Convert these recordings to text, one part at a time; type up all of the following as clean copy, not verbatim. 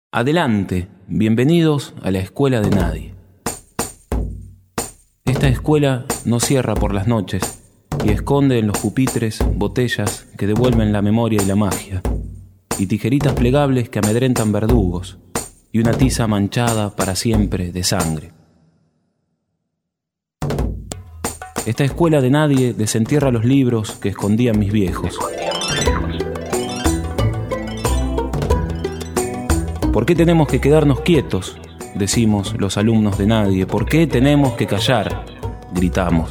Adelante, bienvenidos a la escuela de nadie. Esta escuela no cierra por las noches y esconde en los pupitres botellas que devuelven la memoria y la magia, y tijeritas plegables que amedrentan verdugos, y una tiza manchada para siempre de sangre. Esta escuela de nadie desentierra los libros que escondían mis viejos. ¿Por qué tenemos que quedarnos quietos?, decimos los alumnos de nadie. ¿Por qué tenemos que callar?, gritamos.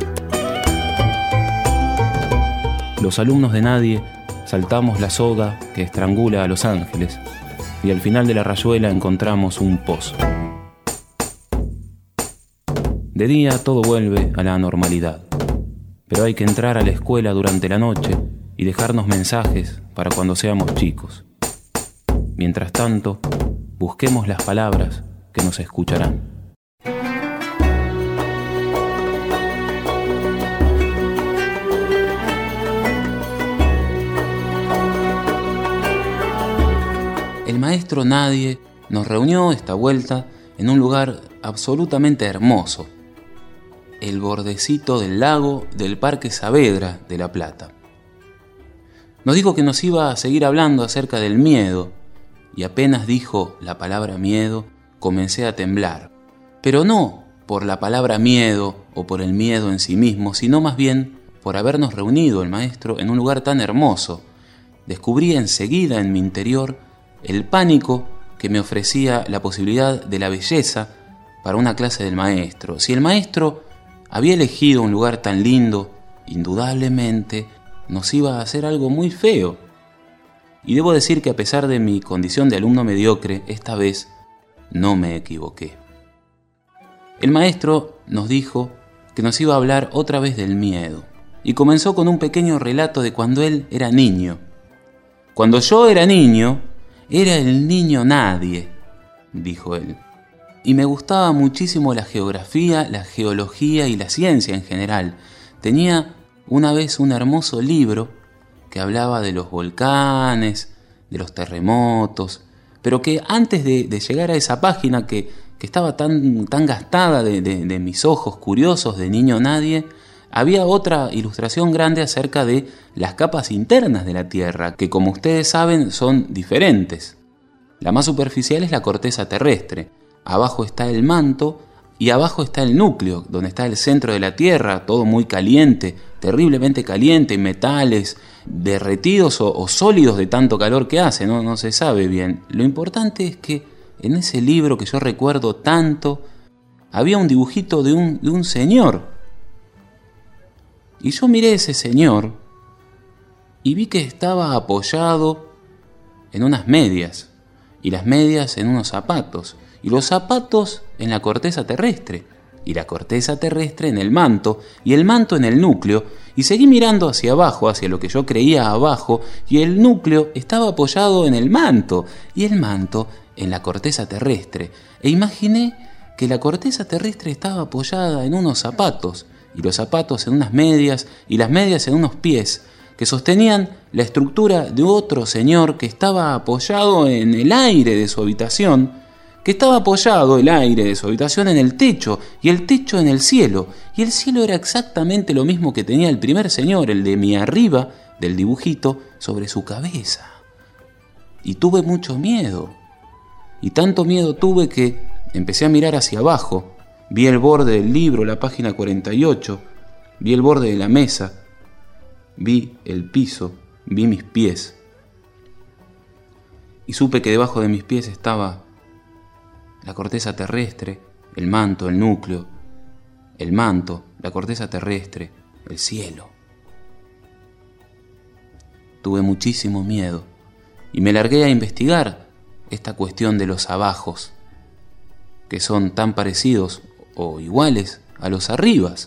Los alumnos de nadie saltamos la soga que estrangula a los ángeles y al final de la rayuela encontramos un pozo. De día todo vuelve a la normalidad, pero hay que entrar a la escuela durante la noche y dejarnos mensajes para cuando seamos chicos. Mientras tanto, busquemos las palabras que nos escucharán. El maestro Nadie nos reunió esta vuelta en un lugar absolutamente hermoso, el bordecito del lago del Parque Saavedra de La Plata. Nos dijo que nos iba a seguir hablando acerca del miedo, y apenas dijo la palabra miedo, comencé a temblar. Pero no por la palabra miedo o por el miedo en sí mismo, sino más bien por habernos reunido el maestro en un lugar tan hermoso. Descubrí enseguida en mi interior el pánico que me ofrecía la posibilidad de la belleza para una clase del maestro. Si el maestro había elegido un lugar tan lindo, indudablemente nos iba a hacer algo muy feo. Y debo decir que a pesar de mi condición de alumno mediocre, esta vez no me equivoqué. El maestro nos dijo que nos iba a hablar otra vez del miedo, y comenzó con un pequeño relato de cuando él era niño. Cuando yo era niño, era el niño nadie, dijo él. Y me gustaba muchísimo la geografía, la geología y la ciencia en general. Tenía una vez un hermoso libro que hablaba de los volcanes, de los terremotos, pero que antes de llegar a esa página que estaba tan gastada de mis ojos curiosos de niño nadie, había otra ilustración grande acerca de las capas internas de la Tierra, que como ustedes saben son diferentes. La más superficial es la corteza terrestre, abajo está el manto y abajo está el núcleo, donde está el centro de la Tierra, todo muy caliente, terriblemente caliente, metales derretidos o sólidos de tanto calor que hace, no se sabe bien. Lo importante es que en ese libro que yo recuerdo tanto, había un dibujito de un señor. Y yo miré ese señor y vi que estaba apoyado en unas medias, y las medias en unos zapatos, y los zapatos en la corteza terrestre, y la corteza terrestre en el manto, y el manto en el núcleo, y seguí mirando hacia abajo, hacia lo que yo creía abajo, y el núcleo estaba apoyado en el manto, y el manto en la corteza terrestre, e imaginé que la corteza terrestre estaba apoyada en unos zapatos, y los zapatos en unas medias, y las medias en unos pies, que sostenían la estructura de otro señor que estaba apoyado en el aire de su habitación, que estaba apoyado el aire de su habitación en el techo, y el techo en el cielo, y el cielo era exactamente lo mismo que tenía el primer señor, el de mi arriba del dibujito, sobre su cabeza. Y tuve mucho miedo, y tanto miedo tuve que empecé a mirar hacia abajo, vi el borde del libro, la página 48, vi el borde de la mesa, vi el piso, vi mis pies, y supe que debajo de mis pies estaba la corteza terrestre, el manto, el núcleo, el manto, la corteza terrestre, el cielo. Tuve muchísimo miedo y me largué a investigar esta cuestión de los abajos, que son tan parecidos o iguales a los arribas.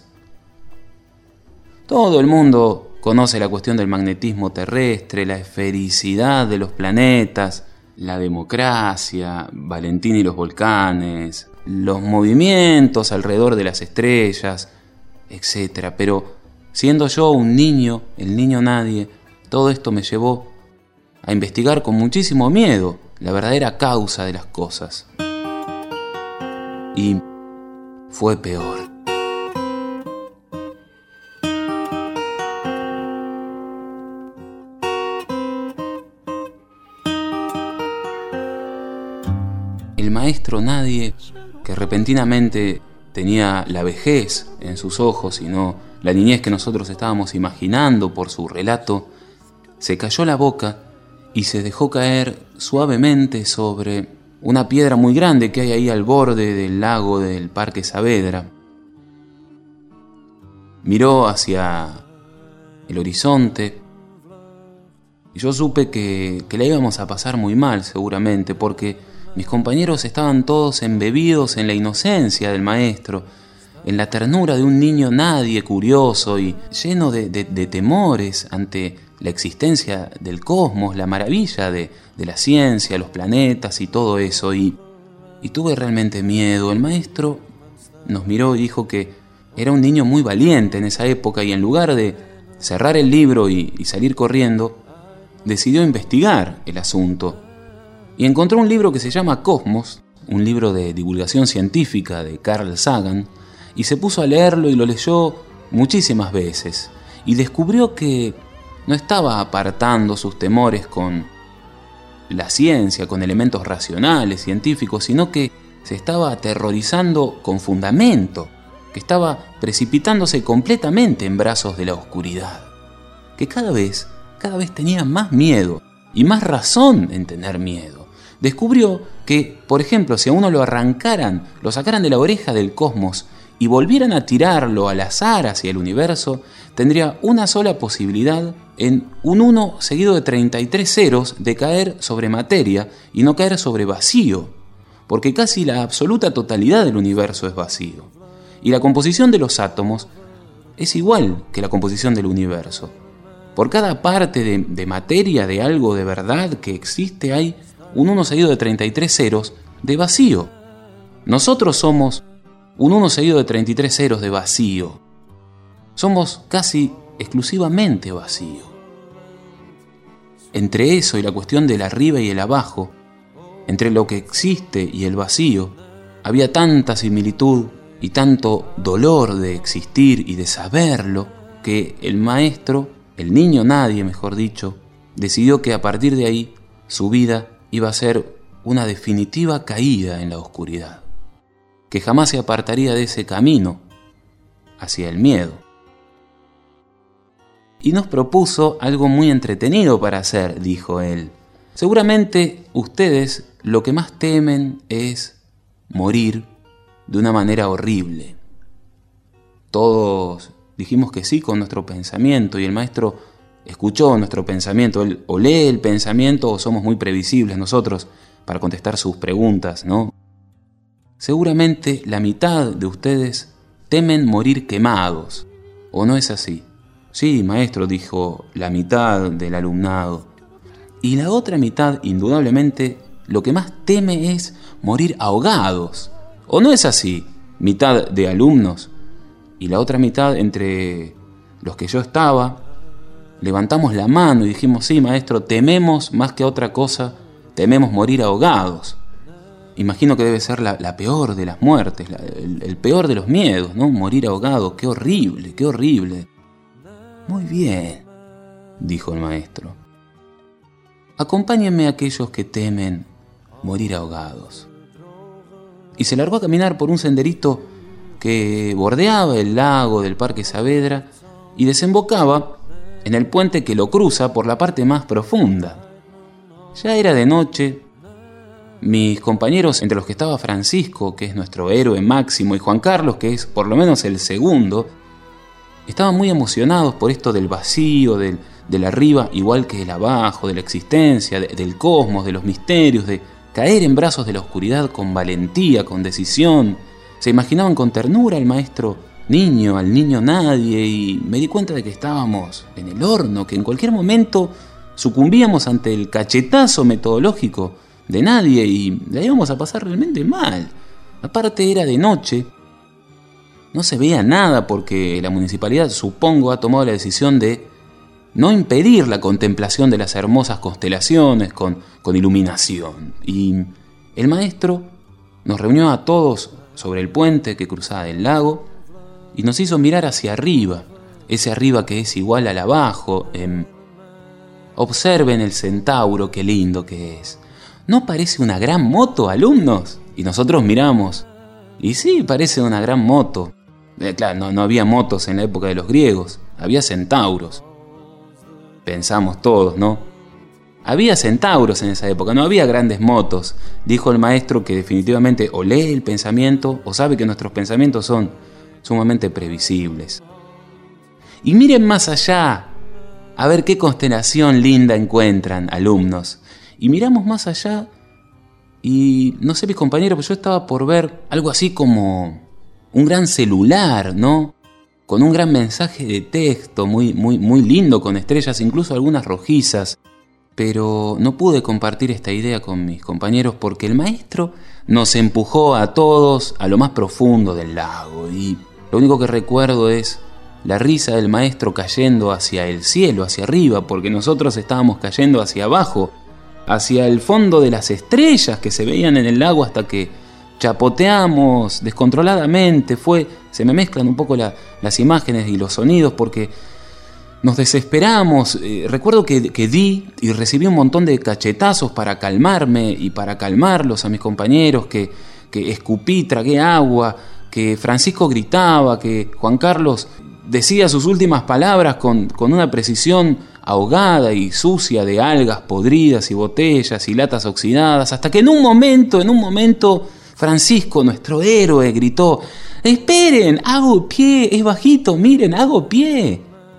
Todo el mundo conoce la cuestión del magnetismo terrestre, la esfericidad de los planetas, la democracia, Valentín y los volcanes, los movimientos alrededor de las estrellas, etc. Pero siendo yo un niño, el niño nadie, todo esto me llevó a investigar con muchísimo miedo la verdadera causa de las cosas. Y fue peor. El maestro Nadie, que repentinamente tenía la vejez en sus ojos y no la niñez que nosotros estábamos imaginando por su relato, se cayó la boca y se dejó caer suavemente sobre una piedra muy grande que hay ahí al borde del lago del Parque Saavedra. Miró hacia el horizonte y yo supe que la íbamos a pasar muy mal seguramente, porque mis compañeros estaban todos embebidos en la inocencia del maestro, en la ternura de un niño nadie curioso y lleno de temores ante la existencia del cosmos, la maravilla de la ciencia, los planetas y todo eso. Y tuve realmente miedo. El maestro nos miró y dijo que era un niño muy valiente en esa época, y en lugar de cerrar el libro y salir corriendo, decidió investigar el asunto. Y encontró un libro que se llama Cosmos, un libro de divulgación científica de Carl Sagan, y se puso a leerlo y lo leyó muchísimas veces. Y descubrió que no estaba apartando sus temores con la ciencia, con elementos racionales, científicos, sino que se estaba aterrorizando con fundamento, que estaba precipitándose completamente en brazos de la oscuridad, que cada vez tenía más miedo y más razón en tener miedo. Descubrió que, por ejemplo, si a uno lo sacaran de la oreja del cosmos y volvieran a tirarlo al azar hacia el universo, tendría una sola posibilidad en un 1 seguido de 33 ceros de caer sobre materia y no caer sobre vacío, porque casi la absoluta totalidad del universo es vacío. Y la composición de los átomos es igual que la composición del universo. Por cada parte de materia de algo de verdad que existe hay un 1 seguido de 33 ceros de vacío. Nosotros somos un 1 seguido de 33 ceros de vacío. Somos casi exclusivamente vacío. Entre eso y la cuestión del arriba y el abajo, entre lo que existe y el vacío, había tanta similitud y tanto dolor de existir y de saberlo, que el maestro, el niño nadie mejor dicho, decidió que a partir de ahí su vida iba a ser una definitiva caída en la oscuridad, que jamás se apartaría de ese camino hacia el miedo. Y nos propuso algo muy entretenido para hacer, dijo él. Seguramente ustedes lo que más temen es morir de una manera horrible. Todos dijimos que sí con nuestro pensamiento, y el maestro escuchó nuestro pensamiento. Él o lee el pensamiento o somos muy previsibles nosotros para contestar sus preguntas, ¿no? Seguramente la mitad de ustedes temen morir quemados, ¿o no es así? Sí, maestro, dijo la mitad del alumnado. Y la otra mitad, indudablemente, lo que más teme es morir ahogados, ¿o no es así? Mitad de alumnos. Y la otra mitad, entre los que yo estaba, levantamos la mano y dijimos, sí, maestro, tememos más que otra cosa, tememos morir ahogados. Imagino que debe ser la peor de las muertes, el peor de los miedos, ¿no? Morir ahogado, qué horrible, qué horrible. Muy bien, dijo el maestro. Acompáñenme a aquellos que temen morir ahogados. Y se largó a caminar por un senderito que bordeaba el lago del Parque Saavedra y desembocaba en el puente que lo cruza por la parte más profunda. Ya era de noche. Mis compañeros, entre los que estaba Francisco, que es nuestro héroe máximo, y Juan Carlos, que es por lo menos el segundo, estaban muy emocionados por esto del vacío, del arriba igual que el abajo, de la existencia, del cosmos, de los misterios, de caer en brazos de la oscuridad con valentía, con decisión. Se imaginaban con ternura al maestro niño, al niño nadie, y me di cuenta de que estábamos en el horno, que en cualquier momento sucumbíamos ante el cachetazo metodológico de nadie y la íbamos a pasar realmente mal. Aparte era de noche, no se veía nada porque la municipalidad, supongo, ha tomado la decisión de no impedir la contemplación de las hermosas constelaciones con iluminación. Y el maestro nos reunió a todos sobre el puente que cruzaba el lago y nos hizo mirar hacia arriba, ese arriba que es igual al abajo. Observen el centauro, qué lindo que es. ¿No parece una gran moto, alumnos? Y nosotros miramos. Y sí, parece una gran moto. Claro, no había motos en la época de los griegos, había centauros. Pensamos todos, ¿no? Había centauros en esa época, no había grandes motos. Dijo el maestro que definitivamente o lee el pensamiento o sabe que nuestros pensamientos son sumamente previsibles. Y miren más allá, a ver qué constelación linda encuentran, alumnos. Y miramos más allá y no sé mis compañeros, pero yo estaba por ver algo así como un gran celular, ¿no? Con un gran mensaje de texto muy lindo, con estrellas, incluso algunas rojizas. Pero no pude compartir esta idea con mis compañeros porque el maestro nos empujó a todos a lo más profundo del lago. Y lo único que recuerdo es la risa del maestro cayendo hacia el cielo, hacia arriba, porque nosotros estábamos cayendo hacia abajo, hacia el fondo de las estrellas que se veían en el lago hasta que chapoteamos descontroladamente. Se me mezclan un poco las imágenes y los sonidos porque nos desesperamos. Recuerdo que di y recibí un montón de cachetazos para calmarme y para calmarlos a mis compañeros, que escupí, tragué agua, que Francisco gritaba, que Juan Carlos decía sus últimas palabras con una precisión ahogada y sucia de algas podridas y botellas y latas oxidadas, hasta que en un momento, Francisco, nuestro héroe, gritó: ¡esperen! ¡Hago pie! ¡Es bajito! ¡Miren! ¡Hago pie!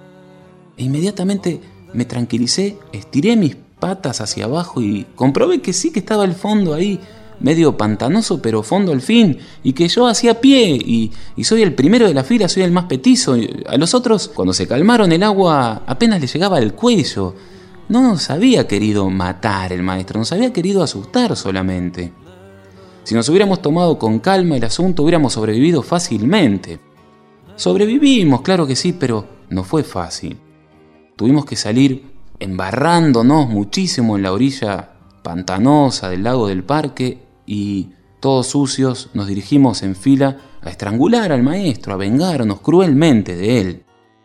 E inmediatamente me tranquilicé, estiré mis patas hacia abajo y comprobé que sí, que estaba el fondo ahí, medio pantanoso, pero fondo al fin, y que yo hacía pie, y soy el primero de la fila, soy el más petizo. A los otros, cuando se calmaron, el agua apenas les llegaba al cuello. No nos había querido matar el maestro, nos había querido asustar solamente. Si nos hubiéramos tomado con calma el asunto, hubiéramos sobrevivido fácilmente. Sobrevivimos, claro que sí, pero no fue fácil. Tuvimos que salir embarrándonos muchísimo en la orilla pantanosa del lago del parque y, todos sucios, nos dirigimos en fila a estrangular al maestro, a vengarnos cruelmente de él.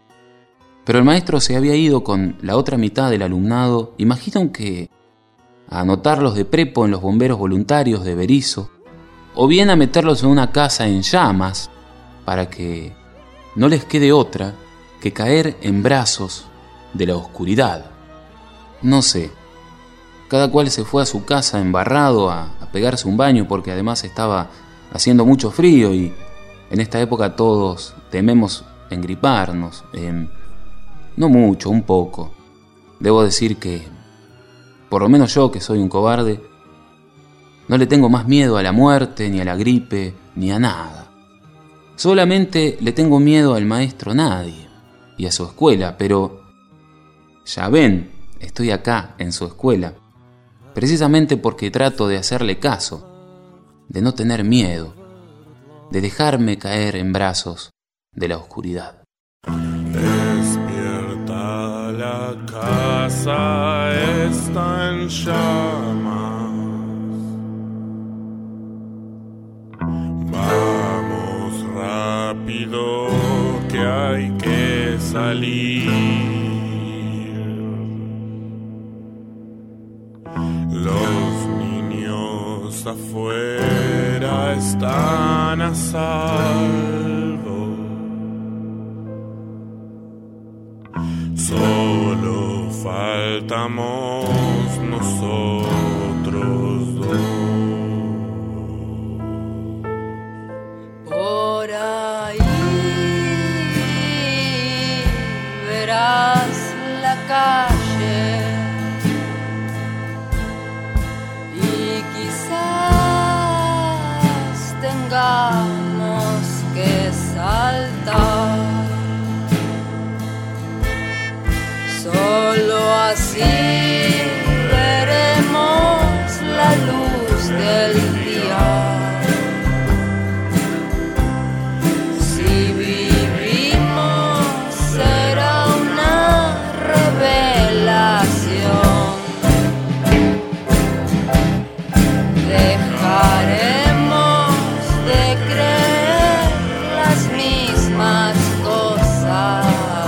Pero el maestro se había ido con la otra mitad del alumnado, imagino que a anotarlos de prepo en los bomberos voluntarios de Berisso, o bien a meterlos en una casa en llamas para que no les quede otra que caer en brazos de la oscuridad. No sé, cada cual se fue a su casa embarrado a pegarse un baño porque además estaba haciendo mucho frío y en esta época todos tememos engriparnos. No mucho, un poco. Debo decir que, por lo menos yo, que soy un cobarde, no le tengo más miedo a la muerte, ni a la gripe, ni a nada. Solamente le tengo miedo al maestro Nadie y a su escuela, pero ya ven, estoy acá en su escuela, precisamente porque trato de hacerle caso, de no tener miedo, de dejarme caer en brazos de la oscuridad. Despierta, la casa está en llamas. Vamos rápido que hay que salir. Los niños afuera están a salvo. Solo faltamos nosotros dos. Por ahí verás la calle y quizás tengamos que saltar. Solo así veremos la luz del día. Si vivimos será una rebelión. dejaremos de creer las mismas cosas,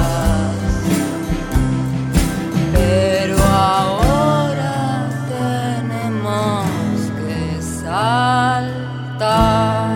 pero ahora tenemos que saltar.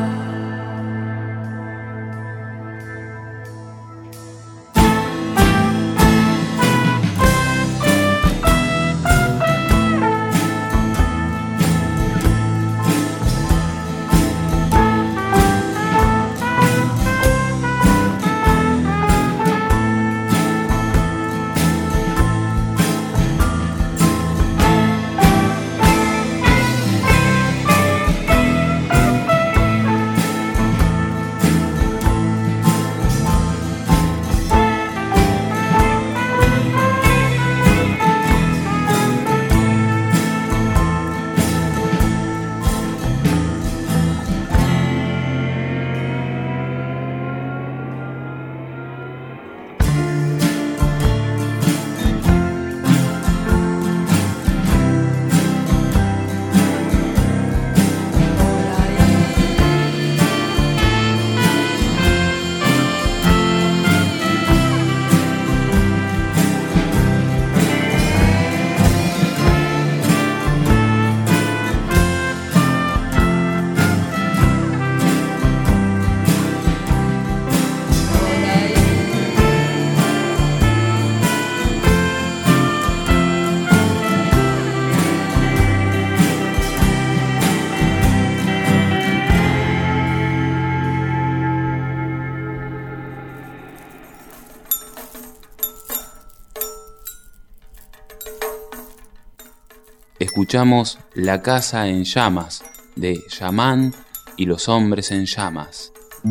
Escuchamos La casa en llamas, de Yamán y los hombres en llamas.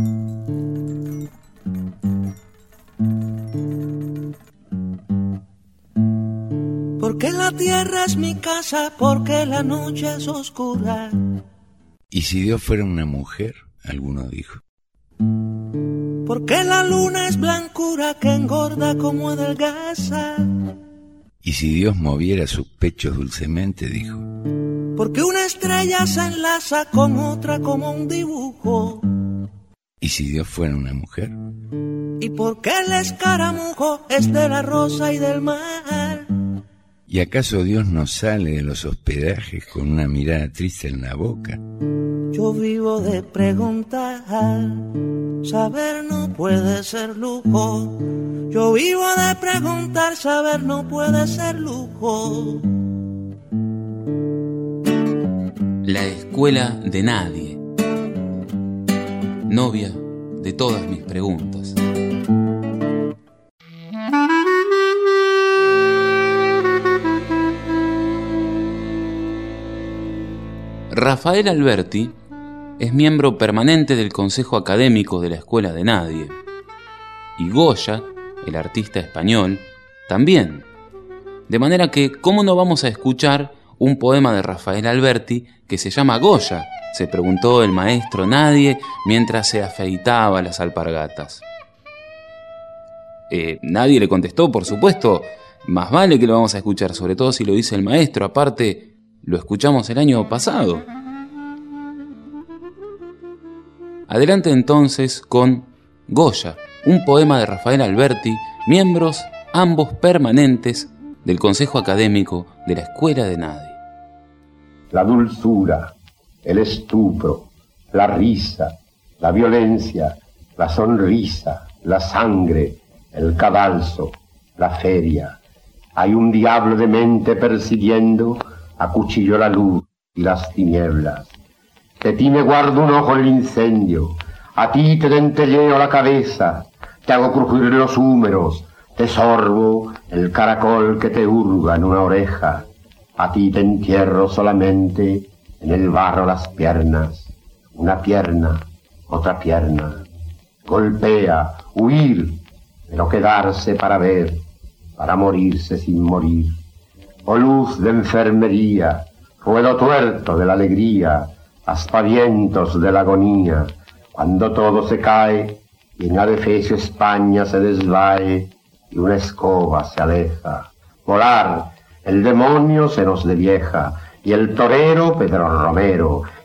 Porque la tierra es mi casa, porque la noche es oscura. ¿Y si Dios fuera una mujer? Alguno dijo. Porque la luna es blancura que engorda como adelgaza. ¿Y si Dios moviera sus pechos dulcemente? Dijo. Porque una estrella se enlaza con otra como un dibujo. ¿Y si Dios fuera una mujer? Y porque el escaramujo es de la rosa y del mar. ¿Y acaso Dios no sale de los hospedajes con una mirada triste en la boca? Yo vivo de preguntar, saber no puede ser lujo. Yo vivo de preguntar, saber no puede ser lujo. La escuela de nadie, novia de todas mis preguntas. Rafael Alberti es miembro permanente del Consejo Académico de la Escuela de Nadie. Y Goya, el artista español, también. De manera que, ¿cómo no vamos a escuchar un poema de Rafael Alberti que se llama Goya?, se preguntó el maestro Nadie mientras se afeitaba las alpargatas. Nadie le contestó, por supuesto, más vale que lo vamos a escuchar, sobre todo si lo dice el maestro, aparte lo escuchamos el año pasado. Adelante entonces con Goya, un poema de Rafael Alberti, miembros ambos permanentes del Consejo Académico de la Escuela de Nadie. La dulzura, el estupro, la risa, la violencia, la sonrisa, la sangre, el cadalso, la feria. Hay un diablo de mente persiguiendo a cuchillo la luz y las tinieblas. De ti me guardo un ojo en el incendio, a ti te dentelleo la cabeza, te hago crujir los húmeros, te sorbo el caracol que te hurga en una oreja, a ti te entierro solamente en el barro las piernas, una pierna, otra pierna, golpea, huir, pero quedarse para ver, para morirse sin morir. Oh luz de enfermería, ruedo tuerto de la alegría, aspavientos de la agonía, cuando todo se cae y en adefesio España se desvae y una escoba se aleja. Volar, el demonio se nos devieja, y el torero Pedro Romero,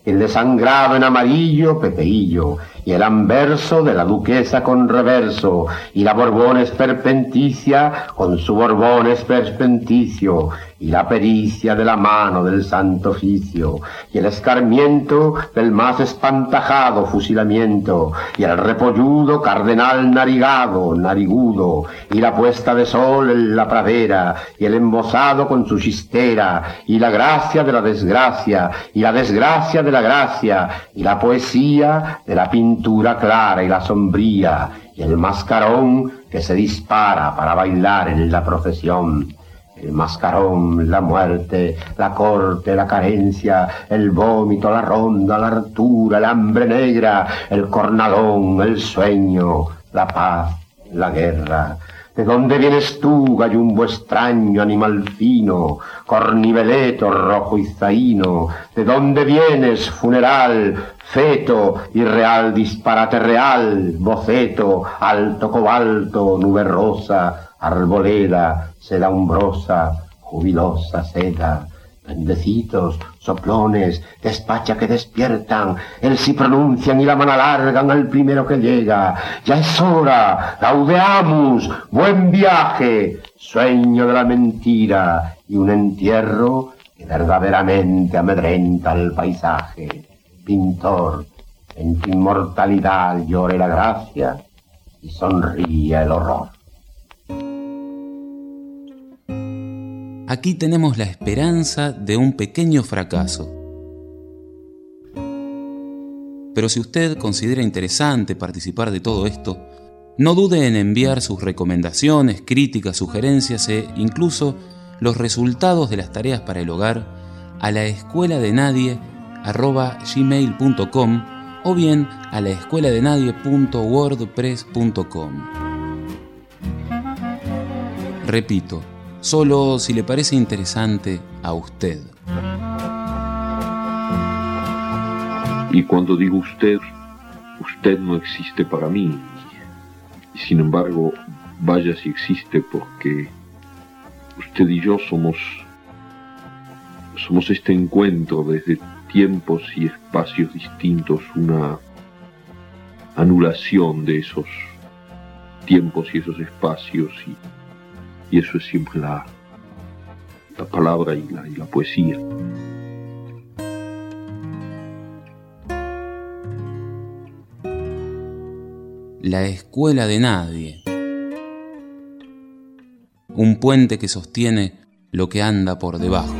el desangrado en amarillo, Pepeillo, y el anverso de la duquesa con reverso, y la Borbones perpenticia con su Borbones perpenticio, y la pericia de la mano del santo oficio, y el escarmiento del más espantajado fusilamiento, y el repolludo cardenal narigado, narigudo, y la puesta de sol en la pradera, y el embosado con su chistera, y la gracia de la desgracia, y la desgracia de la gracia, y la poesía de la pintura clara y la sombría, y el mascarón que se dispara para bailar en la procesión. El mascarón, la muerte, la corte, la carencia, el vómito, la ronda, la hartura, el hambre negra, el cornalón, el sueño, la paz, la guerra. ¿De dónde vienes tú, gallumbo extraño, animal fino, corniveleto, rojo y zaino? ¿De dónde vienes, funeral, feto, irreal, disparate real, boceto, alto cobalto, nube rosa, arboleda, seda umbrosa, jubilosa seda? Pendecitos, soplones, despacha que despiertan, el sí pronuncian y la mano alargan al primero que llega. Ya es hora, laudeamus, buen viaje, sueño de la mentira y un entierro que verdaderamente amedrenta el paisaje. Pintor, en tu inmortalidad llore la gracia y sonríe el horror. Aquí tenemos la esperanza de un pequeño fracaso. Pero si usted considera interesante participar de todo esto, no dude en enviar sus recomendaciones, críticas, sugerencias e incluso los resultados de las tareas para el hogar a laescueladenadie@gmail.com o bien a laescueladenadie.wordpress.com. Repito, solo si le parece interesante a usted. Y cuando digo usted, usted no existe para mí. Y sin embargo, vaya si existe, porque usted y yo somos este encuentro desde tiempos y espacios distintos, una anulación de esos tiempos y esos espacios, y eso es siempre la palabra y la poesía. La escuela de nadie. Un puente que sostiene lo que anda por debajo.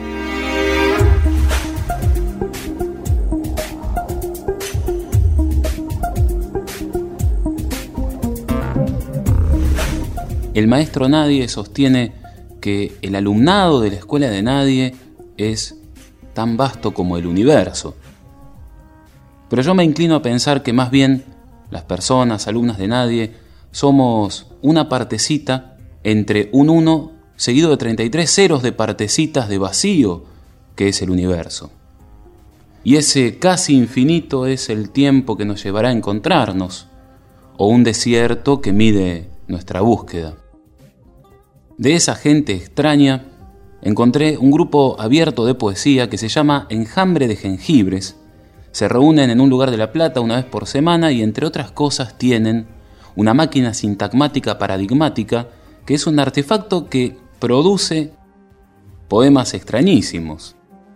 El maestro Nadie sostiene que el alumnado de la escuela de nadie es tan vasto como el universo. Pero yo me inclino a pensar que más bien las personas, alumnas de nadie, somos una partecita entre un 1 seguido de 33 ceros de partecitas de vacío que es el universo. Y ese casi infinito es el tiempo que nos llevará a encontrarnos, o un desierto que mide nuestra búsqueda. De esa gente extraña encontré un grupo abierto de poesía que se llama Enjambre de Jengibres. Se reúnen en un lugar de La Plata una vez por semana y entre otras cosas tienen una máquina sintagmática paradigmática que es un artefacto que produce poemas extrañísimos.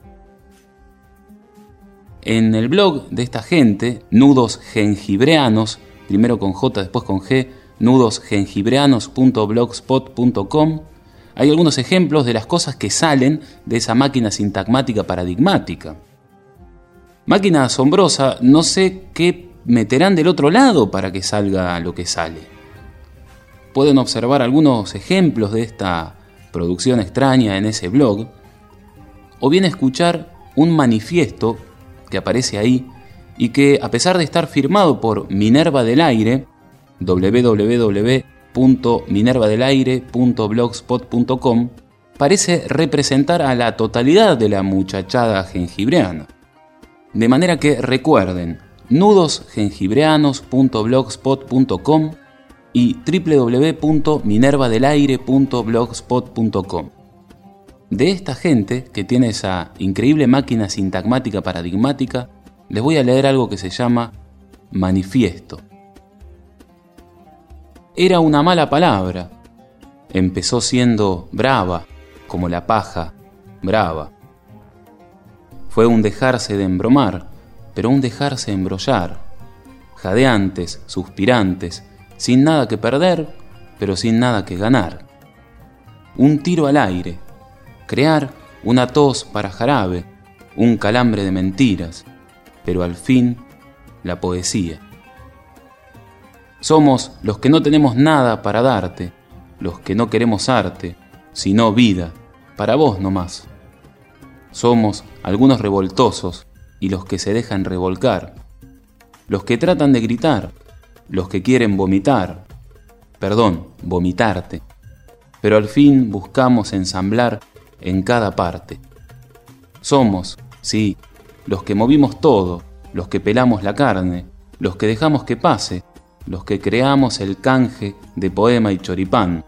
En el blog de esta gente, Nudos Jengibreanos, primero con J, después con G, nudosjengibreanos.blogspot.com, hay algunos ejemplos de las cosas que salen de esa máquina sintagmática paradigmática. Máquina asombrosa, no sé qué meterán del otro lado para que salga lo que sale. Pueden observar algunos ejemplos de esta producción extraña en ese blog, o bien escuchar un manifiesto que aparece ahí y que, a pesar de estar firmado por Minerva del Aire, www.minervadelaire.blogspot.com, parece representar a la totalidad de la muchachada jengibreana. De manera que recuerden, nudosjengibreanos.blogspot.com y www.minervadelaire.blogspot.com. De esta gente que tiene esa increíble máquina sintagmática paradigmática, les voy a leer algo que se llama manifiesto. Era una mala palabra. Empezó siendo brava, como la paja brava. Fue un dejarse de embromar, pero un dejarse embrollar. Jadeantes, suspirantes, sin nada que perder, pero sin nada que ganar. Un tiro al aire, crear una tos para jarabe, un calambre de mentiras, pero al fin la poesía. Somos los que no tenemos nada para darte, los que no queremos arte, sino vida, para vos nomás. Somos algunos revoltosos y los que se dejan revolcar, los que tratan de gritar, los que quieren vomitarte, pero al fin buscamos ensamblar en cada parte. Somos, sí, los que movimos todo, los que pelamos la carne, los que dejamos que pase, los que creamos el canje de poema y choripán,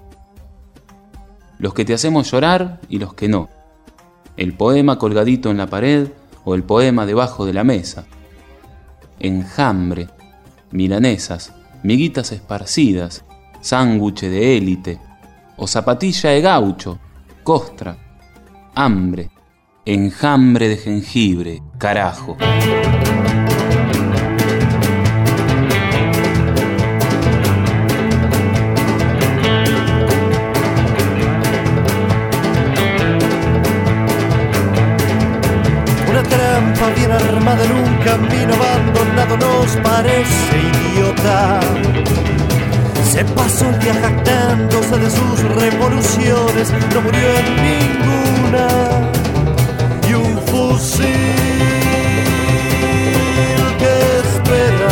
los que te hacemos llorar y los que no, el poema colgadito en la pared o el poema debajo de la mesa, enjambre, milanesas, miguitas esparcidas, sándwich de élite, o zapatilla de gaucho, costra, hambre, enjambre de jengibre, carajo. Una trampa bien armada en un camino abandonado nos parece idiota. Se pasó el día jactándose de sus revoluciones, no murió en ninguna. Y un fusil que espera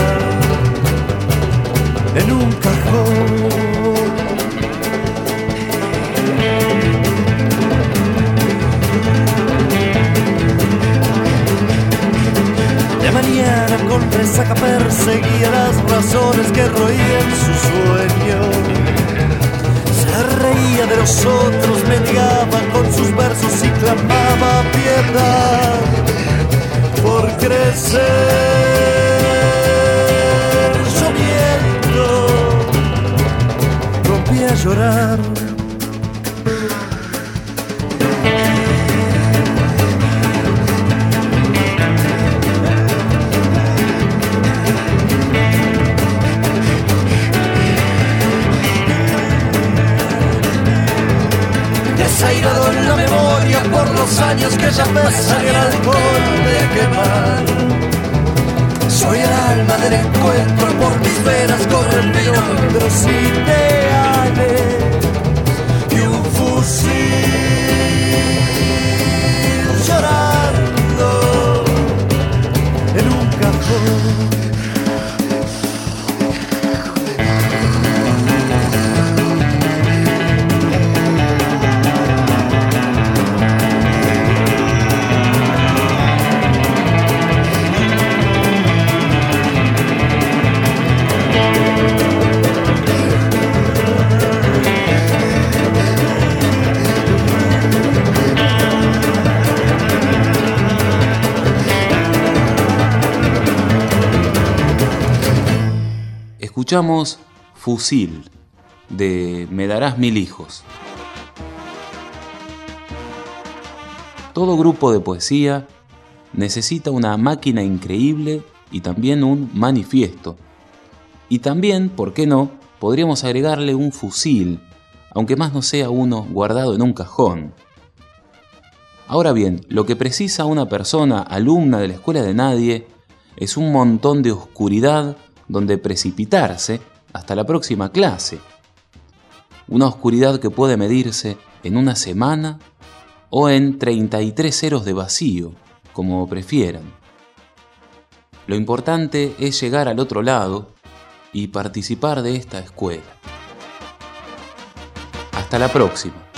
en un cajón. De mañana con resaca perseguía las razones que roían su sueño. Se reía de los otros, mendigaba con sus versos y clamaba piedad por crecer. Lloviendo, rompía a llorar. Desairado en la memoria por los años que ya pesan el alcohol de quemar. Soy el alma del encuentro, por mis venas corren kilómetros ideales. Y un fusil llorando en un cajón. Escuchamos Fusil, de Me darás mil hijos. Todo grupo de poesía necesita una máquina increíble y también un manifiesto. Y también, ¿por qué no?, podríamos agregarle un fusil, aunque más no sea uno guardado en un cajón. Ahora bien, lo que precisa una persona alumna de la escuela de nadie es un montón de oscuridad donde precipitarse hasta la próxima clase. Una oscuridad que puede medirse en una semana o en 33 ceros de vacío, como prefieran. Lo importante es llegar al otro lado y participar de esta escuela. Hasta la próxima.